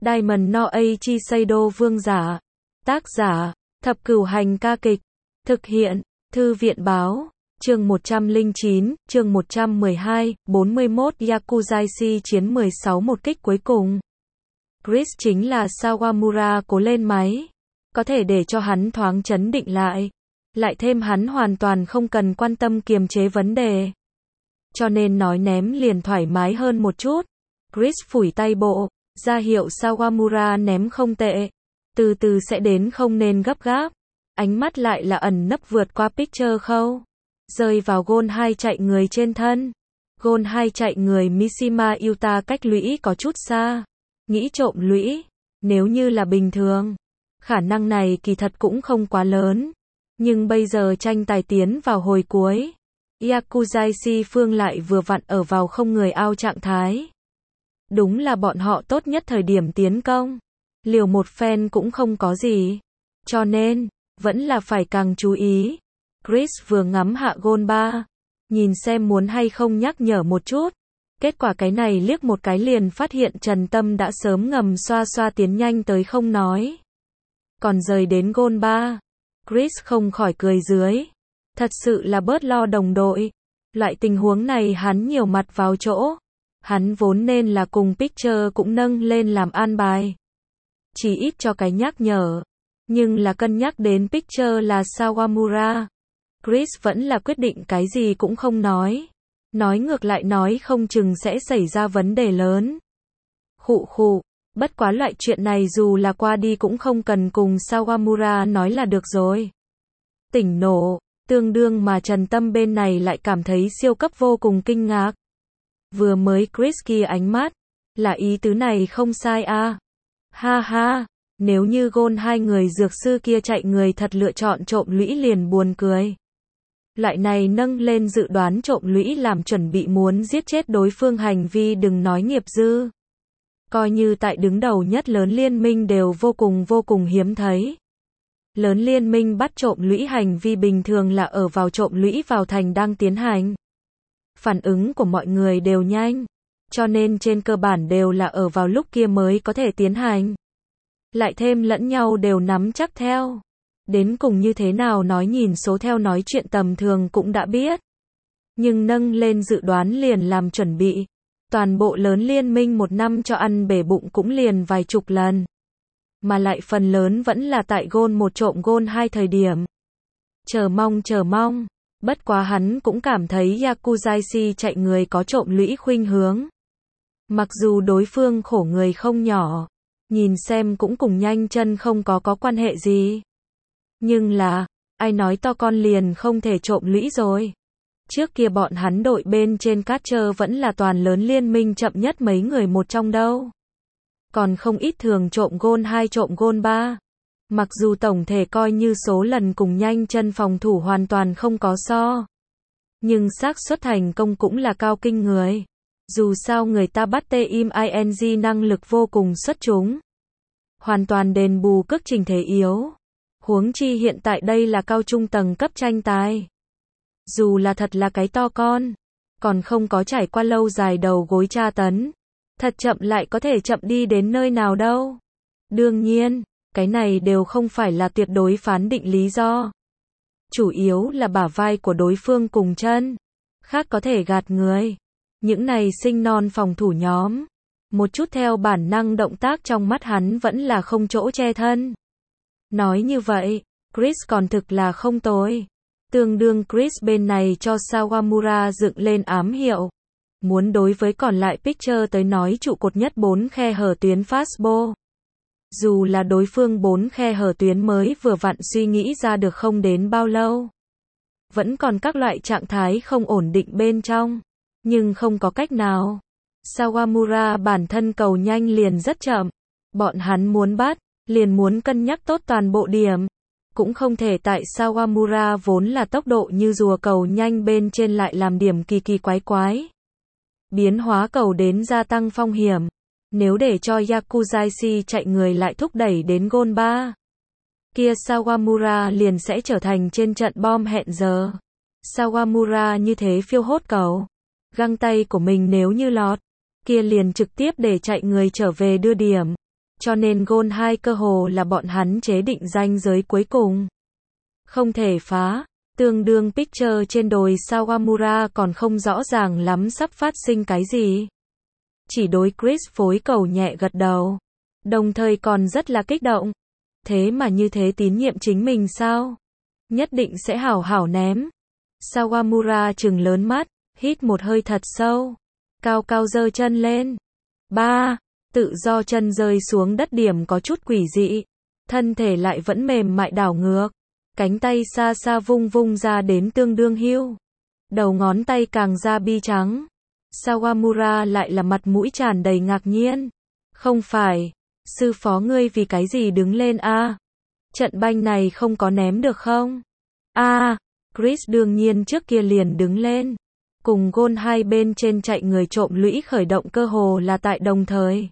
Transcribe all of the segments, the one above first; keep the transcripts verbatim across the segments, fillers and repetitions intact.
Diamond no Eiichi Seido vương giả. Tác giả, Thập Cửu Hành ca kịch. Thực hiện, Thư viện báo. Chương một trăm lẻ chín, chương một trăm mười hai, bốn mươi mốt Yakuzashi chiến mười sáu một kích cuối cùng. Chris chính là Sawamura cố lên máy. Có thể để cho hắn thoáng chấn định lại. Lại thêm hắn hoàn toàn không cần quan tâm kiềm chế vấn đề. Cho nên nói ném liền thoải mái hơn một chút. Chris phủi tay bộ, ra hiệu Sawamura ném không tệ. Từ từ sẽ đến, không nên gấp gáp. Ánh mắt lại là ẩn nấp vượt qua picture khâu. Rơi vào gôn hai chạy người trên thân. Gôn hai chạy người Mishima Yuta cách lũy có chút xa. Nghĩ trộm lũy, nếu như là bình thường, khả năng này kỳ thật cũng không quá lớn. Nhưng bây giờ tranh tài tiến vào hồi cuối. Yakuzashi phương lại vừa vặn ở vào không người ao trạng thái. Đúng là bọn họ tốt nhất thời điểm tiến công. Liều một phen cũng không có gì. Cho nên, vẫn là phải càng chú ý. Chris vừa ngắm hạ gôn ba. Nhìn xem muốn hay không nhắc nhở một chút. Kết quả cái này liếc một cái liền phát hiện Trần Tâm đã sớm ngầm xoa xoa tiến nhanh tới không nói. Còn rời đến gôn ba. Chris không khỏi cười dưới. Thật sự là bớt lo đồng đội. Loại tình huống này hắn nhiều mặt vào chỗ. Hắn vốn nên là cùng picture cũng nâng lên làm an bài. Chỉ ít cho cái nhắc nhở. Nhưng là cân nhắc đến picture là Sawamura. Chris vẫn là quyết định cái gì cũng không nói. Nói ngược lại nói không chừng sẽ xảy ra vấn đề lớn. Khụ khụ. Bất quá loại chuyện này dù là qua đi cũng không cần cùng Sawamura nói là được rồi. Tỉnh nổ. Tương đương mà Trần Tâm bên này lại cảm thấy siêu cấp vô cùng kinh ngạc. Vừa mới Chris kia ánh mắt. Là ý tứ này không sai à. Ha ha. Nếu như gôn hai người dược sư kia chạy người thật lựa chọn trộm lũy liền buồn cười. Loại này nâng lên dự đoán trộm lũy làm chuẩn bị muốn giết chết đối phương hành vi đừng nói nghiệp dư. Coi như tại đứng đầu nhất lớn liên minh đều vô cùng vô cùng hiếm thấy. Lớn liên minh bắt trộm lũy hành vi bình thường là ở vào trộm lũy vào thành đang tiến hành. Phản ứng của mọi người đều nhanh. Cho nên trên cơ bản đều là ở vào lúc kia mới có thể tiến hành. Lại thêm lẫn nhau đều nắm chắc theo. Đến cùng như thế nào nói nhìn số theo nói chuyện tầm thường cũng đã biết. Nhưng nâng lên dự đoán liền làm chuẩn bị. Toàn bộ lớn liên minh một năm cho ăn bể bụng cũng liền vài chục lần. Mà lại phần lớn vẫn là tại gôn một trộm gôn hai thời điểm. Chờ mong chờ mong. Bất quá hắn cũng cảm thấy Yakuzashi chạy người có trộm lũy khuynh hướng. Mặc dù đối phương khổ người không nhỏ. Nhìn xem cũng cùng nhanh chân không có có quan hệ gì. Nhưng là, ai nói to con liền không thể trộm lũy rồi. Trước kia bọn hắn đội bên trên Catcher vẫn là toàn lớn liên minh chậm nhất mấy người một trong đâu. Còn không ít thường trộm gôn hai trộm gôn ba. Mặc dù tổng thể coi như số lần cùng nhanh chân phòng thủ hoàn toàn không có so. Nhưng xác suất thành công cũng là cao kinh người. Dù sao người ta bắt team ing năng lực vô cùng xuất chúng. Hoàn toàn đền bù cước trình thể yếu. Huống chi hiện tại đây là cao trung tầng cấp tranh tài. Dù là thật là cái to con. Còn không có trải qua lâu dài đầu gối tra tấn. Thật chậm lại có thể chậm đi đến nơi nào đâu. Đương nhiên, cái này đều không phải là tuyệt đối phán định lý do. Chủ yếu là bả vai của đối phương cùng chân. Khác có thể gạt người. Những này sinh non phòng thủ nhóm. Một chút theo bản năng động tác trong mắt hắn vẫn là không chỗ che thân. Nói như vậy, Chris còn thực là không tồi. Tương đương Chris bên này cho Sawamura dựng lên ám hiệu. Muốn đối với còn lại picture tới nói trụ cột nhất bốn khe hở tuyến fastball. Dù là đối phương bốn khe hở tuyến mới vừa vặn suy nghĩ ra được không đến bao lâu. Vẫn còn các loại trạng thái không ổn định bên trong. Nhưng không có cách nào. Sawamura bản thân cầu nhanh liền rất chậm. Bọn hắn muốn bắt, liền muốn cân nhắc tốt toàn bộ điểm. Cũng không thể tại Sawamura vốn là tốc độ như rùa cầu nhanh bên trên lại làm điểm kỳ kỳ quái quái. Biến hóa cầu đến gia tăng phong hiểm. Nếu để cho Yakuzashi chạy người lại thúc đẩy đến gôn ba. Kia Sawamura liền sẽ trở thành trên trận bom hẹn giờ. Sawamura như thế phiêu hốt cầu. Găng tay của mình nếu như lọt. Kia liền trực tiếp để chạy người trở về đưa điểm. cho nên Goal hai cơ hồ là bọn hắn chế định ranh giới cuối cùng. Không thể phá, tương đương Picture trên đồi Sawamura còn không rõ ràng lắm sắp phát sinh cái gì. Chỉ đối Chris phối cầu nhẹ gật đầu, đồng thời còn rất là kích động. Thế mà như thế tín nhiệm chính mình sao? Nhất định sẽ hảo hảo ném. Sawamura trừng lớn mắt, hít một hơi thật sâu, cao cao giơ chân lên. Ba, tự do chân rơi xuống đất điểm có chút quỷ dị, thân thể lại vẫn mềm mại đảo ngược, cánh tay xa xa vung vung ra đến tương đương hưu. Đầu ngón tay càng ra bi trắng. Sawamura lại là mặt mũi tràn đầy ngạc nhiên. Không phải, sư phó ngươi vì cái gì đứng lên a? À? Trận banh này không có ném được không? A, à, Chris đương nhiên trước kia liền đứng lên. Cùng Goal hai bên trên chạy người trộm lũy khởi động cơ hồ là tại đồng thời.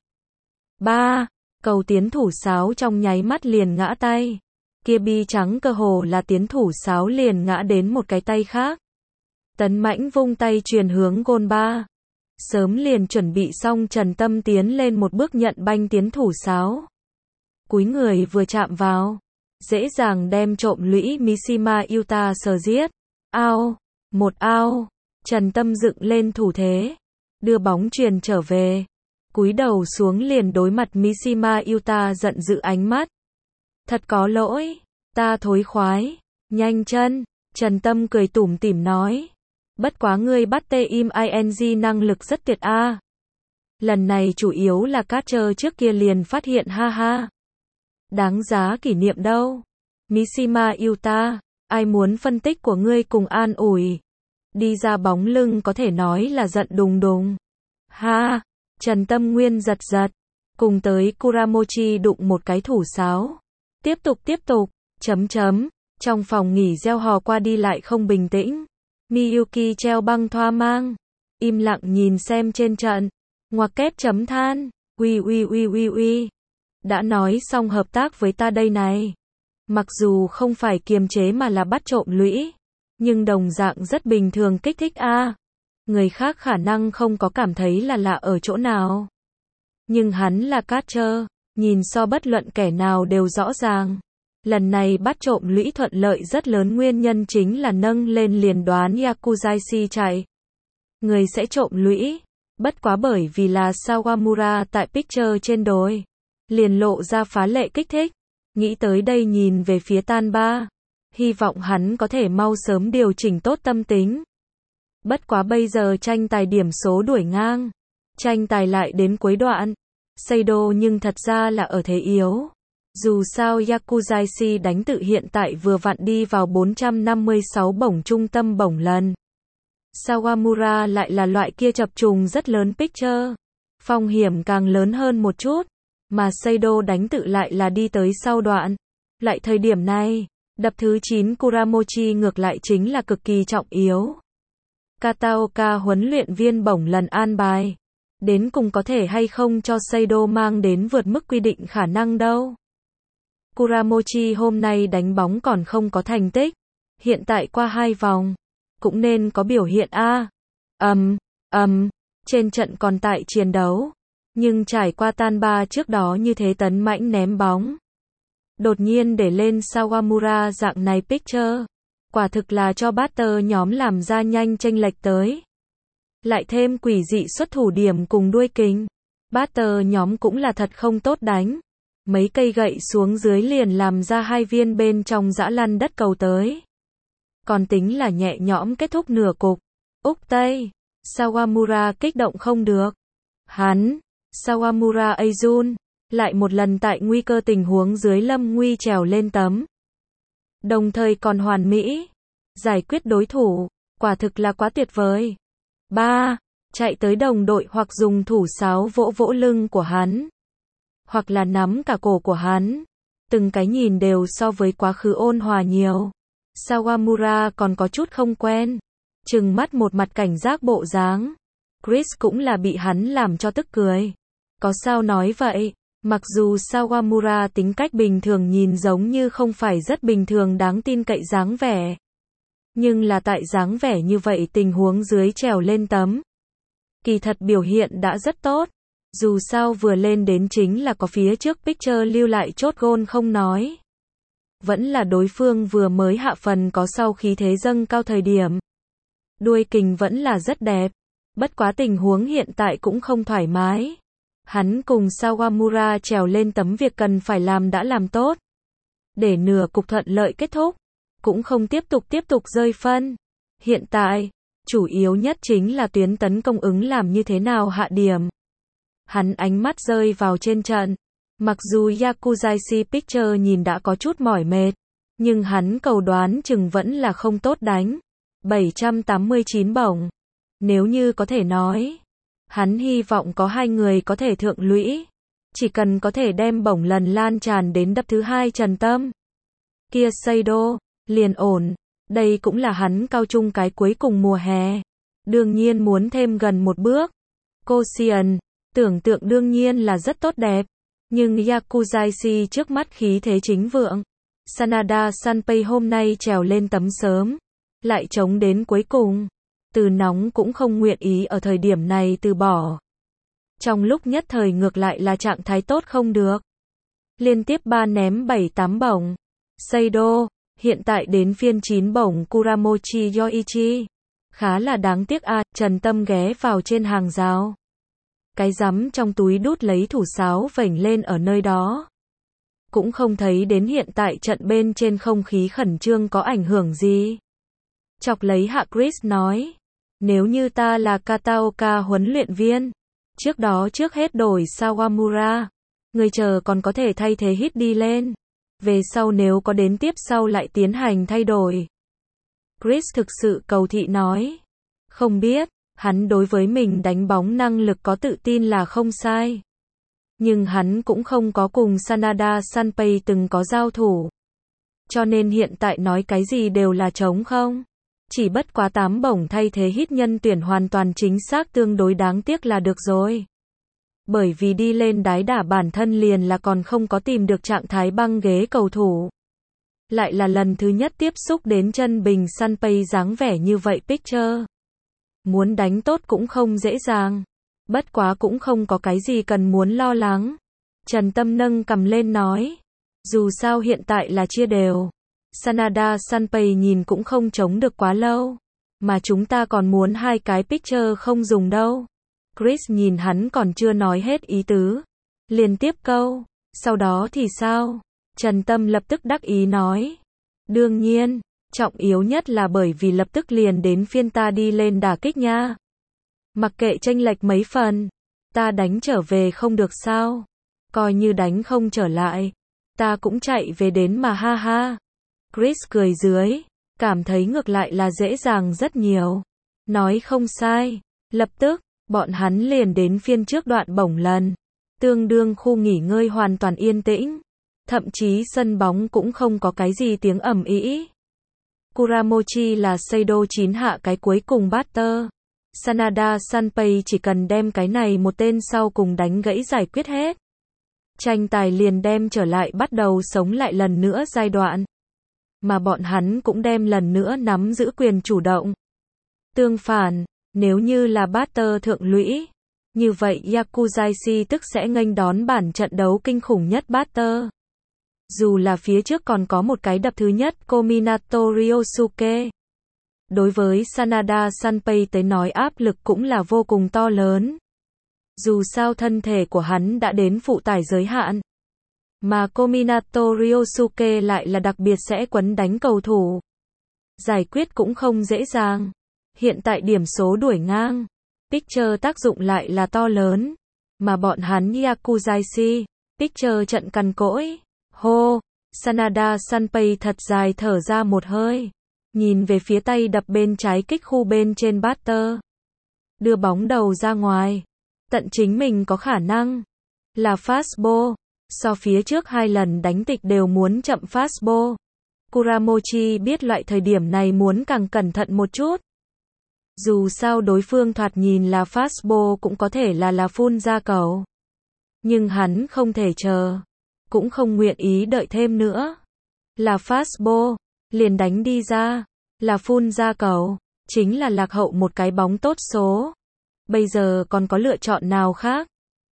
Ba, cầu tiến thủ sáo trong nháy mắt liền ngã tay. Kia bi trắng cơ hồ là tiến thủ sáo liền ngã đến một cái tay khác. Tấn Mãnh vung tay truyền hướng Goal ba. Sớm liền chuẩn bị xong Trần Tâm tiến lên một bước nhận banh tiến thủ sáo. Cúi người vừa chạm vào, dễ dàng đem trộm lũy Mishima Yuta sờ giết. Ao, một ao, Trần Tâm dựng lên thủ thế, đưa bóng truyền trở về. Cúi đầu xuống liền đối mặt Mishima Yuta giận dữ ánh mắt. Thật có lỗi, ta thối khoái, nhanh chân, Trần Tâm cười tủm tỉm nói. Bất quá ngươi bắt tê im ing năng lực rất tuyệt a. À. Lần này chủ yếu là Catcher trước kia liền phát hiện ha ha. Đáng giá kỷ niệm đâu. Mishima Yuta, ai muốn phân tích của ngươi cùng an ủi. Đi ra bóng lưng có thể nói là giận đùng đùng. Ha, Trần Tâm Nguyên giật giật. Cùng tới Kuramochi đụng một cái thủ sáo. Tiếp tục tiếp tục, chấm chấm. Trong phòng nghỉ reo hò qua đi lại không bình tĩnh. Miyuki treo băng thoa mang, im lặng nhìn xem trên trận, ngoặc kép chấm than, uy uy uy uy uy. Đã nói xong hợp tác với ta đây này. Mặc dù không phải kiềm chế mà là bắt trộm lũy, nhưng đồng dạng rất bình thường kích thích a. À. Người khác khả năng không có cảm thấy là lạ ở chỗ nào. Nhưng hắn là Catcher, nhìn so bất luận kẻ nào đều rõ ràng. Lần này bắt trộm lũy thuận lợi rất lớn nguyên nhân chính là nâng lên liền đoán Yakuzaishi chạy. Người sẽ trộm lũy. Bất quá bởi vì là Sawamura tại Picture trên đồi. Liền lộ ra phá lệ kích thích. Nghĩ tới đây nhìn về phía Tan Ba. Hy vọng hắn có thể mau sớm điều chỉnh tốt tâm tính. Bất quá bây giờ tranh tài điểm số đuổi ngang. Tranh tài lại đến cuối đoạn. Seido nhưng thật ra là ở thế yếu. Dù sao Yakuzaishi đánh tự hiện tại vừa vặn đi vào bốn trăm năm mươi sáu bổng trung tâm bổng lần. Sawamura lại là loại kia chập trùng rất lớn Picture. Phong hiểm càng lớn hơn một chút. Mà Seido đánh tự lại là đi tới sau đoạn. Lại thời điểm này, đập thứ chín Kuramochi ngược lại chính là cực kỳ trọng yếu. Kataoka huấn luyện viên bổng lần an bài. Đến cùng có thể hay không cho Seido mang đến vượt mức quy định khả năng đâu. Kuramochi hôm nay đánh bóng còn không có thành tích. Hiện tại qua hai vòng. Cũng nên có biểu hiện a. Ầm, ầm, trên trận còn tại chiến đấu. Nhưng trải qua Tan Ba trước đó như thế Tấn Mãnh ném bóng. Đột nhiên để lên Sawamura dạng này Picture. Quả thực là cho batter nhóm làm ra nhanh chênh lệch tới. Lại thêm quỷ dị xuất thủ điểm cùng đuôi kính. Batter nhóm cũng là thật không tốt đánh. Mấy cây gậy xuống dưới liền làm ra hai viên bên trong dã lăn đất cầu tới. Còn tính là nhẹ nhõm kết thúc nửa cục. Úc Tây. Sawamura kích động không được. Hắn, Sawamura Azun, lại một lần tại nguy cơ tình huống dưới lâm nguy trèo lên tấm. Đồng thời còn hoàn mỹ. Giải quyết đối thủ, quả thực là quá tuyệt vời. Ba, chạy tới đồng đội hoặc dùng thủ sáo vỗ vỗ lưng của hắn. Hoặc là nắm cả cổ của hắn. Từng cái nhìn đều so với quá khứ ôn hòa nhiều. Sawamura còn có chút không quen. Trừng mắt một mặt cảnh giác bộ dáng. Chris cũng là bị hắn làm cho tức cười. Có sao nói vậy? Mặc dù Sawamura tính cách bình thường nhìn giống như không phải rất bình thường đáng tin cậy dáng vẻ. Nhưng là tại dáng vẻ như vậy tình huống dưới trèo lên tấm. Kỳ thật biểu hiện đã rất tốt. Dù sao vừa lên đến chính là có phía trước Pitcher lưu lại chốt gôn không nói. Vẫn là đối phương vừa mới hạ phần có sau khí thế dâng cao thời điểm. Đuôi kình vẫn là rất đẹp. Bất quá tình huống hiện tại cũng không thoải mái. Hắn cùng Sawamura trèo lên tấm việc cần phải làm đã làm tốt. Để nửa cục thuận lợi kết thúc. Cũng không tiếp tục tiếp tục rơi phân. Hiện tại, chủ yếu nhất chính là tuyến tấn công ứng làm như thế nào hạ điểm. Hắn ánh mắt rơi vào trên trận. Mặc dù Yakuzashi Pitcher nhìn đã có chút mỏi mệt, nhưng hắn cầu đoán chừng vẫn là không tốt đánh. bảy trăm tám mươi chín bổng. Nếu như có thể nói, hắn hy vọng có hai người có thể thượng lũy. Chỉ cần có thể đem bổng lần lan tràn đến đập thứ hai Trần Tâm. Kia Seido, liền ổn. Đây cũng là hắn cao trung cái cuối cùng mùa hè. Đương nhiên muốn thêm gần một bước. Koshien, tưởng tượng đương nhiên là rất tốt đẹp. Nhưng Yakuzashi trước mắt khí thế chính vượng. Sanada Sanpei hôm nay trèo lên tấm sớm. Lại chống đến cuối cùng. Từ nóng cũng không nguyện ý ở thời điểm này từ bỏ. Trong lúc nhất thời ngược lại là trạng thái tốt không được. Liên tiếp ba ném bảy tám bổng. Seido, hiện tại đến phiên chín bổng Kuramochi Yoichi. Khá là đáng tiếc a, à, Trần Tâm ghé vào trên hàng rào. Cái rắm trong túi đút lấy thủ sáo vểnh lên ở nơi đó. Cũng không thấy đến hiện tại trận bên trên không khí khẩn trương có ảnh hưởng gì. Chọc lấy hạ Chris nói. Nếu như ta là Kataoka huấn luyện viên. Trước đó trước hết đổi Sawamura. Người chờ còn có thể thay thế hít đi lên. Về sau nếu có đến tiếp sau lại tiến hành thay đổi. Chris thực sự cầu thị nói. Không biết, hắn đối với mình đánh bóng năng lực có tự tin là không sai. Nhưng hắn cũng không có cùng Sanada Sanpei từng có giao thủ. Cho nên hiện tại nói cái gì đều là trống không. Chỉ bất quá tám bổng thay thế hít nhân tuyển hoàn toàn chính xác tương đối đáng tiếc là được rồi. Bởi vì đi lên đái đả bản thân liền là còn không có tìm được trạng thái băng ghế cầu thủ. Lại là lần thứ nhất tiếp xúc đến chân bình Sanpei dáng vẻ như vậy Pitcher. Muốn đánh tốt cũng không dễ dàng. Bất quá cũng không có cái gì cần muốn lo lắng. Trần Tâm nâng cầm lên nói. Dù sao hiện tại là chia đều. Sanada Sanpei nhìn cũng không chống được quá lâu. Mà chúng ta còn muốn hai cái Pitcher không dùng đâu. Chris nhìn hắn còn chưa nói hết ý tứ. Liên tiếp câu. Sau đó thì sao? Trần Tâm lập tức đắc ý nói. Đương nhiên, trọng yếu nhất là bởi vì lập tức liền đến phiên ta đi lên đả kích nha. Mặc kệ chênh lệch mấy phần, ta đánh trở về không được sao? Coi như đánh không trở lại, ta cũng chạy về đến mà ha ha. Chris cười dưới, cảm thấy ngược lại là dễ dàng rất nhiều. Nói không sai, lập tức, bọn hắn liền đến phiên trước đoạn bổng lần. Tương đương khu nghỉ ngơi hoàn toàn yên tĩnh. Thậm chí sân bóng cũng không có cái gì tiếng ầm ĩ. Kuramochi là Seido chín hạ cái cuối cùng batter. Sanada Sanpei chỉ cần đem cái này một tên sau cùng đánh gãy giải quyết hết. Tranh tài liền đem trở lại bắt đầu sống lại lần nữa giai đoạn. Mà bọn hắn cũng đem lần nữa nắm giữ quyền chủ động. Tương phản, nếu như là batter thượng lũy, như vậy Yakuzashi tức sẽ nghênh đón bản trận đấu kinh khủng nhất batter. Dù là phía trước còn có một cái đập thứ nhất Kominato Ryosuke. Đối với Sanada Sanpei tới nói áp lực cũng là vô cùng to lớn. Dù sao thân thể của hắn đã đến phụ tải giới hạn. Mà Kominato Ryosuke lại là đặc biệt sẽ quấn đánh cầu thủ. Giải quyết cũng không dễ dàng. Hiện tại điểm số đuổi ngang. Pitcher tác dụng lại là to lớn. Mà bọn hắn Yakuzashi, Pitcher trận cằn cỗi. Hô, Sanada Sanpei thật dài thở ra một hơi. Nhìn về phía tay đập bên trái kích khu bên trên batter. Đưa bóng đầu ra ngoài. Tận chính mình có khả năng. Là fastball. So phía trước hai lần đánh tịch đều muốn chậm fastball. Kuramochi biết loại thời điểm này muốn càng cẩn thận một chút. Dù sao đối phương thoạt nhìn là fastball cũng có thể là là phun ra cầu. Nhưng hắn không thể chờ. Cũng không nguyện ý đợi thêm nữa. Là fastball, liền đánh đi ra. Là phun ra cầu, chính là lạc hậu một cái bóng tốt số. Bây giờ còn có lựa chọn nào khác?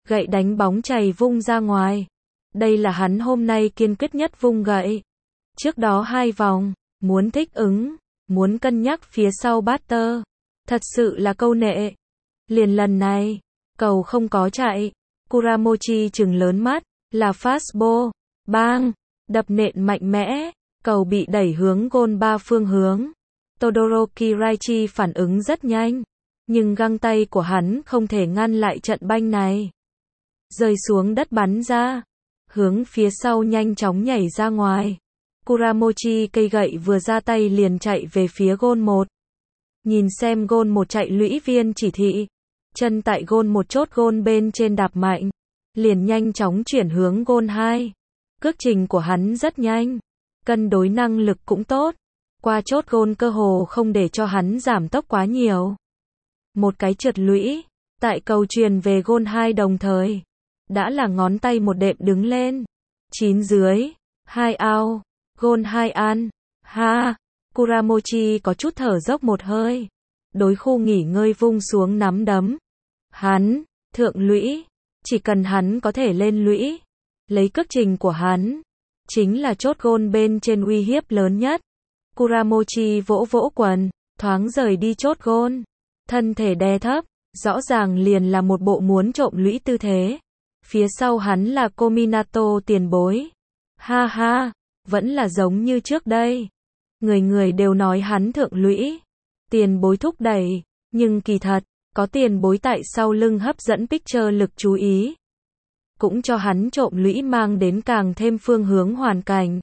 Gậy đánh bóng chày vung ra ngoài. Đây là hắn hôm nay kiên quyết nhất vung gậy. Trước đó hai vòng, muốn thích ứng, muốn cân nhắc phía sau batter. Thật sự là câu nệ. Liền lần này, cầu không có chạy. Kuramochi trừng lớn mắt, là fastball. Bang, đập nện mạnh mẽ, cầu bị đẩy hướng gôn ba phương hướng. Todoroki Raichi phản ứng rất nhanh, nhưng găng tay của hắn không thể ngăn lại trận banh này. Rơi xuống đất bắn ra, hướng phía sau nhanh chóng nhảy ra ngoài. Kuramochi cây gậy vừa ra tay liền chạy về phía gôn một. Nhìn xem gôn một chạy lũy viên chỉ thị, chân tại gôn một chốt gôn bên trên đạp mạnh, liền nhanh chóng chuyển hướng gôn hai. Cước trình của hắn rất nhanh, cân đối năng lực cũng tốt, qua chốt gôn cơ hồ không để cho hắn giảm tốc quá nhiều. Một cái trượt lũy, tại cầu truyền về gôn hai đồng thời, đã là ngón tay một đệm đứng lên. Chín dưới, hai out, gôn hai ăn, ha, Kuramochi có chút thở dốc một hơi. Đối khu nghỉ ngơi vung xuống nắm đấm. Hắn, thượng lũy, chỉ cần hắn có thể lên lũy, lấy cước trình của hắn, chính là chốt gôn bên trên uy hiếp lớn nhất. Kuramochi vỗ vỗ quần, thoáng rời đi chốt gôn, thân thể đè thấp, rõ ràng liền là một bộ muốn trộm lũy tư thế. Phía sau hắn là Kominato tiền bối. Ha ha, vẫn là giống như trước đây. Người người đều nói hắn thượng lũy, tiền bối thúc đẩy, nhưng kỳ thật, có tiền bối tại sau lưng hấp dẫn picture lực chú ý. Cũng cho hắn trộm lũy mang đến càng thêm phương hướng hoàn cảnh.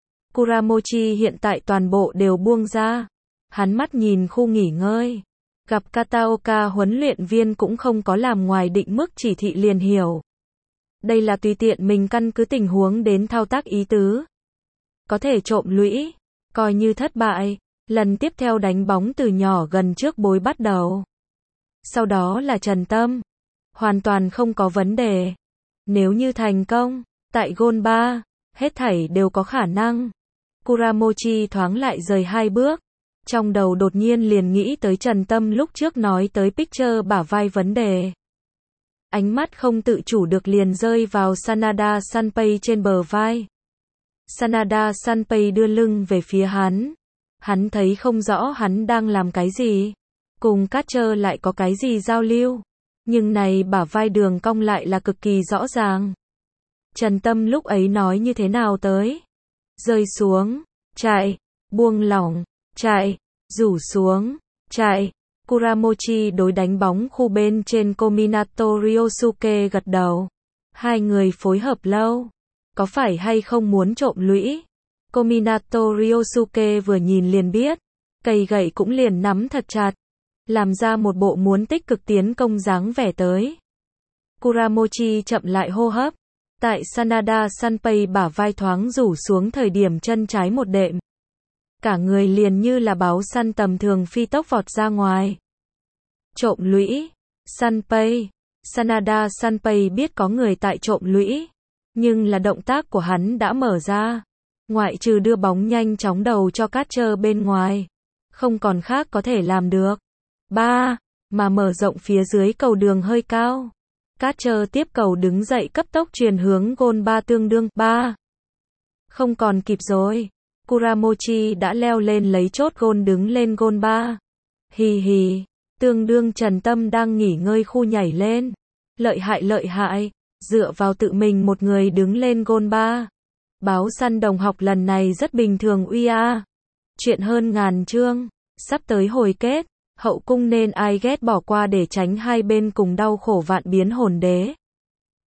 Kuramochi hiện tại toàn bộ đều buông ra. Hắn mắt nhìn khu nghỉ ngơi. Gặp Kataoka huấn luyện viên cũng không có làm ngoài định mức chỉ thị liền hiểu. Đây là tùy tiện mình căn cứ tình huống đến thao tác ý tứ. Có thể trộm lũy, coi như thất bại, lần tiếp theo đánh bóng từ nhỏ gần trước bối bắt đầu. Sau đó là Trần Tâm. Hoàn toàn không có vấn đề. Nếu như thành công, tại gôn ba, hết thảy đều có khả năng. Kuramochi thoáng lại rời hai bước. Trong đầu đột nhiên liền nghĩ tới Trần Tâm lúc trước nói tới picture bả vai vấn đề. Ánh mắt không tự chủ được liền rơi vào Sanada Sanpei trên bờ vai. Sanada Sanpei đưa lưng về phía hắn. Hắn thấy không rõ hắn đang làm cái gì. Cùng catcher lại có cái gì giao lưu. Nhưng này bả vai đường cong lại là cực kỳ rõ ràng. Trần Tâm lúc ấy nói như thế nào tới? Rơi xuống, chạy, buông lỏng, chạy, rủ xuống, chạy. Kuramochi đối đánh bóng khu bên trên Kominato Ryosuke gật đầu. Hai người phối hợp lâu. Có phải hay không muốn trộm lũy? Kominato Ryosuke vừa nhìn liền biết. Cây gậy cũng liền nắm thật chặt. Làm ra một bộ muốn tích cực tiến công dáng vẻ tới. Kuramochi chậm lại hô hấp. Tại Sanada Sanpei bả vai thoáng rủ xuống thời điểm chân trái một đệm. Cả người liền như là báo săn tầm thường phi tốc vọt ra ngoài. Trộm lũy. Sanpei. Sanada Sanpei biết có người tại trộm lũy. Nhưng là động tác của hắn đã mở ra. Ngoại trừ đưa bóng nhanh chóng đầu cho catcher bên ngoài. Không còn khác có thể làm được. ba. Mà mở rộng phía dưới cầu đường hơi cao. Catcher tiếp cầu đứng dậy cấp tốc truyền hướng gôn ba tương đương. ba. Không còn kịp rồi. Kuramochi đã leo lên lấy chốt gôn đứng lên gôn ba. Hì hì. Tương đương Trần Tâm đang nghỉ ngơi khu nhảy lên. Lợi hại lợi hại. Dựa vào tự mình một người đứng lên gôn ba. Báo săn đồng học lần này rất bình thường uy a. Chuyện hơn ngàn chương. Sắp tới hồi kết. Hậu cung nên ai ghét bỏ qua để tránh hai bên cùng đau khổ vạn biến hồn đế.